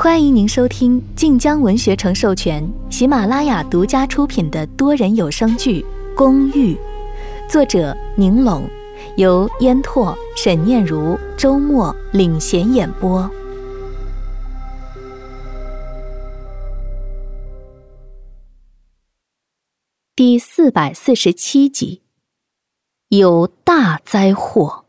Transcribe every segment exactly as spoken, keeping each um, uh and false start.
欢迎您收听晋江文学城授权、喜马拉雅独家出品的多人有声剧《公寓》，作者宁龙，由烟拓、沈念如、周末领衔演播。第四百四十七集，有大灾祸。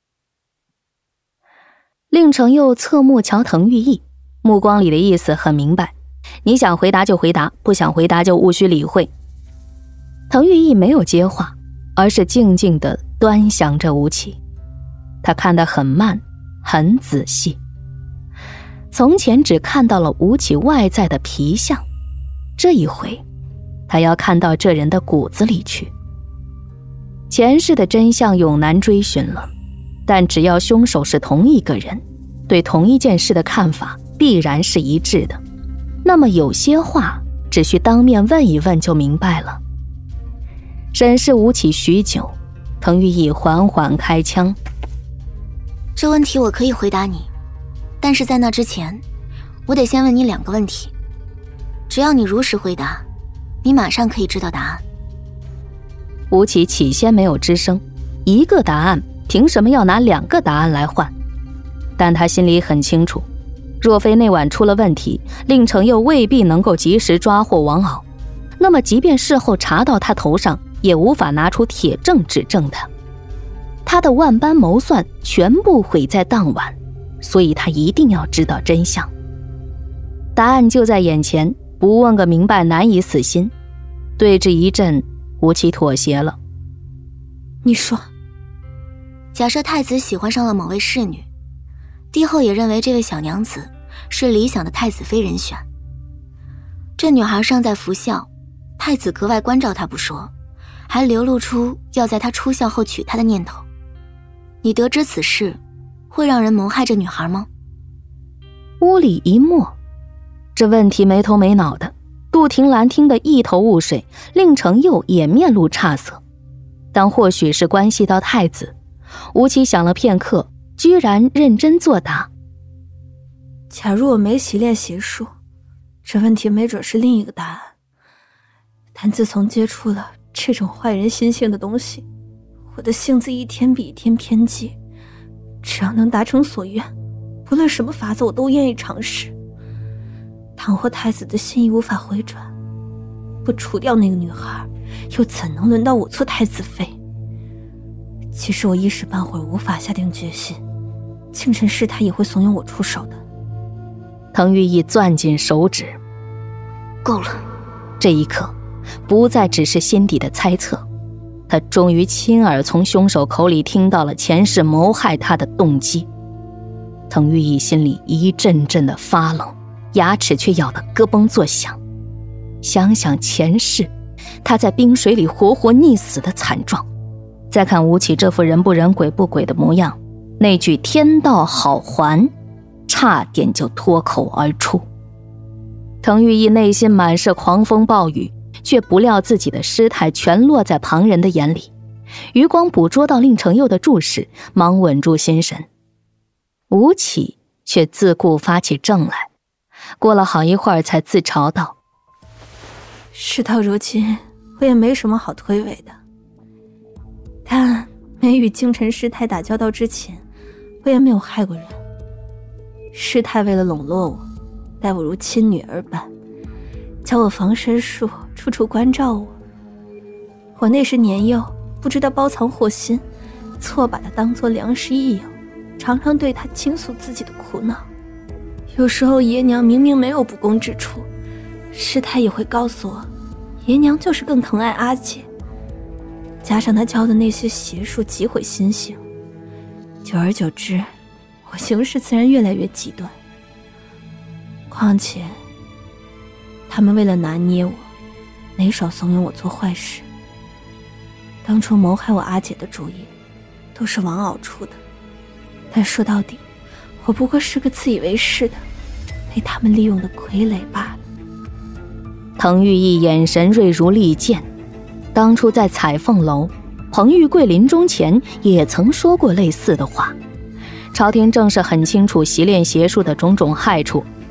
令程又侧目瞧滕玉意，目光里的意思很明白，你想回答就回答，不想回答就勿需理会。滕玉意没有接话，而是静静地端详着吴起。他看得很慢，很仔细。从前只看到了吴起外在的皮相，这一回他要看到这人的骨子里去。前世的真相永难追寻了，但只要凶手是同一个人，对同一件事的看法必然是一致的，那么有些话只需当面问一问就明白了。审视吴起许久，滕玉意缓缓开枪。 这问题我可以回答你，但是在那之前，我得先问你两个问题。只要你如实回答，你马上可以知道答案。 吴起起先没有吱声，一个答案凭什么要拿两个答案来换？但他心里很清楚，若非那晚出了问题，令程又未必能够及时抓获王敖，那么即便事后查到他头上，也无法拿出铁证指证他。他的万般谋算全部毁在当晚，所以他一定要知道真相。答案就在眼前，不问个明白难以死心。对峙一阵，吴起妥协了。 你说， 假设太子喜欢上了某位侍女，帝后也认为这位小娘子是理想的太子妃人选。这女孩尚在服孝，太子格外关照她不说，还流露出要在她出孝后娶她的念头。你得知此事，会让人谋害这女孩吗？ 屋里一默，这问题没头没脑的，杜婷兰听得一头雾水，令程又也面露差色。但或许是关系到太子，吴起想了片刻，居然认真作答。 假如我没习练邪术，这问题没准是另一个答案。但自从接触了这种坏人心性的东西，我的性子一天比一天偏激，只要能达成所愿，不论什么法子我都愿意尝试。倘或太子的心意无法回转，不除掉那个女孩，又怎能轮到我做太子妃？其实我一时半会儿无法下定决心，庆辰师太也会怂恿我出手的。 滕玉意攥紧手指， 够了。 这一刻不再只是心底的猜测，他终于亲耳从凶手口里听到了前世谋害他的动机。滕玉意心里一阵阵的发冷，牙齿却咬得咯嘣作响。想想前世他在冰水里活活溺死的惨状，再看吴起这副人不人鬼不鬼的模样，那句天道好还差点就脱口而出。滕玉意内心满是狂风暴雨，却不料自己的失态全落在旁人的眼里。余光捕捉到令程佑的注视，忙稳住心神。吴起却自顾发起怔来，过了好一会儿才自嘲道： 事到如今，我也没什么好推诿的。但没与京城师太打交道之前，我也没有害过人。师太为了笼络我，待我如亲女儿般，教我防身术，处处关照我。我那时年幼，不知道包藏祸心，错把她当作良师益友，常常对她倾诉自己的苦恼。有时候爷娘明明没有不公之处，师太也会告诉我，爷娘就是更疼爱阿姐。加上她教的那些邪术极毁心性，久而久之，我行事自然越来越极端。况且他们为了拿捏我，没少怂恿我做坏事。当初谋害我阿姐的主意都是王敖出的，但说到底，我不过是个自以为是的被他们利用的傀儡罢了。 滕玉意眼神锐如利剑，当初在彩凤楼，彭玉贵临终前也曾说过类似的话。朝廷正是很清楚习练邪术的种种害处，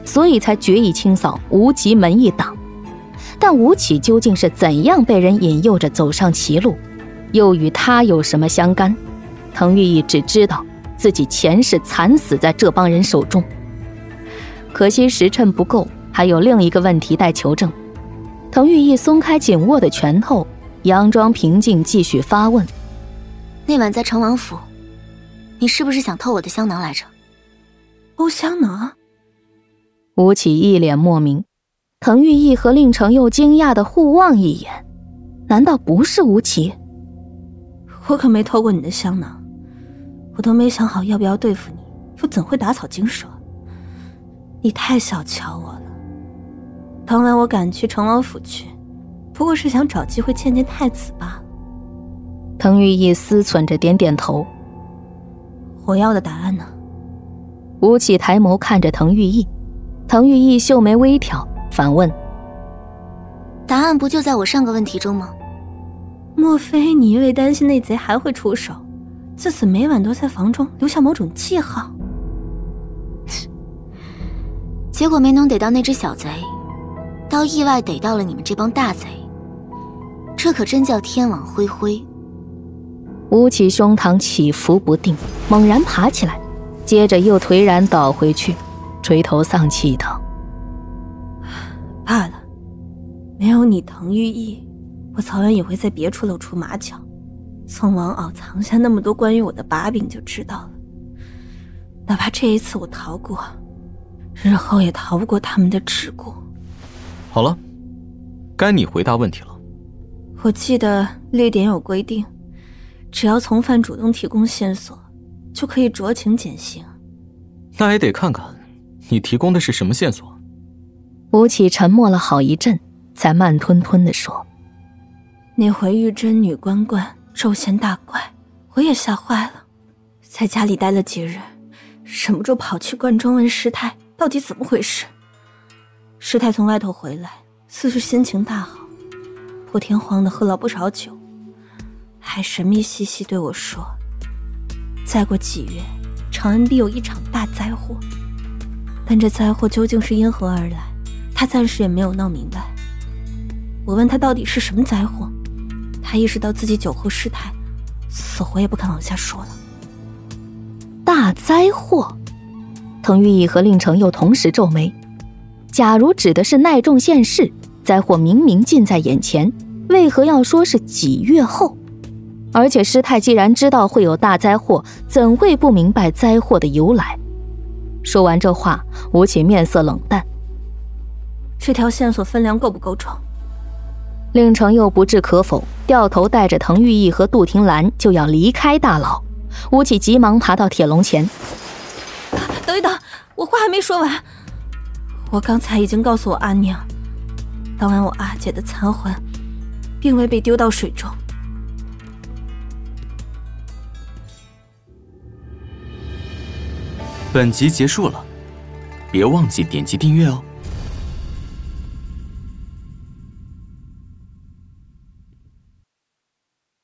所以才决意清扫无极门一党。但吴起究竟是怎样被人引诱着走上歧路，又与他有什么相干？滕玉义只知道自己前世惨死在这帮人手中。可惜时辰不够，还有另一个问题待求证。滕玉义松开紧握的拳头，佯装平静，继续发问： 那晚在成王府，你是不是想偷我的香囊来着？ 偷香囊？ 吴起一脸莫名，滕玉义和令程又惊讶地互望一眼，难道不是吴起？ 我可没偷过你的香囊，我都没想好要不要对付你，又怎会打草惊蛇？你太小瞧我了。当晚我赶去成王府去，不过是想找机会见见太子罢了。 滕玉义思忖着点点头。 我要的答案呢？ 吴起抬眸看着滕玉义，滕玉义秀眉微挑，反问： 答案不就在我上个问题中吗？ 莫非你因为担心那贼还会出手，自此每晚都在房中留下某种记号？ 结果没能逮到那只小贼，倒意外逮到了你们这帮大贼，这可真叫天网恢恢。 吴起胸膛起伏不定，猛然爬起来，接着又颓然倒回去，垂头丧气道： 罢了，没有你滕玉义，我早晚也会在别处露出马脚。从王敖藏下那么多关于我的把柄就知道了。哪怕这一次我逃过，日后也逃不过他们的桎梏。 好了，该你回答问题了。 我记得律典有规定，只要从犯主动提供线索，就可以酌情减刑。 那也得看看你提供的是什么线索。 吴起沉默了好一阵，才慢吞吞地说： 那回玉贞女关关骤现大怪，我也吓坏了，在家里待了几日，忍不住跑去关中问师太到底怎么回事。师太从外头回来，似是心情大好，破天荒的喝了不少酒，还神秘兮兮对我说，再过几月长安必有一场大灾祸，但这灾祸究竟是因何而来，他暂时也没有闹明白。我问他到底是什么灾祸，他意识到自己酒后失态，死活也不肯往下说了。 大灾祸？滕玉义和令程又同时皱眉。假如指的是奈众县事，灾祸明明近在眼前，为何要说是几月后？而且师太既然知道会有大灾祸，怎会不明白灾祸的由来？说完这话，吴起面色冷淡。 这条线索分量够不够重？ 令程又不置可否，掉头带着滕玉义和杜婷兰就要离开大牢。吴起急忙爬到铁笼前。 等一等，我话还没说完。我刚才已经告诉我阿娘，当晚我阿姐的残魂并未被丢到水中。 本集结束了，别忘记点击订阅哦。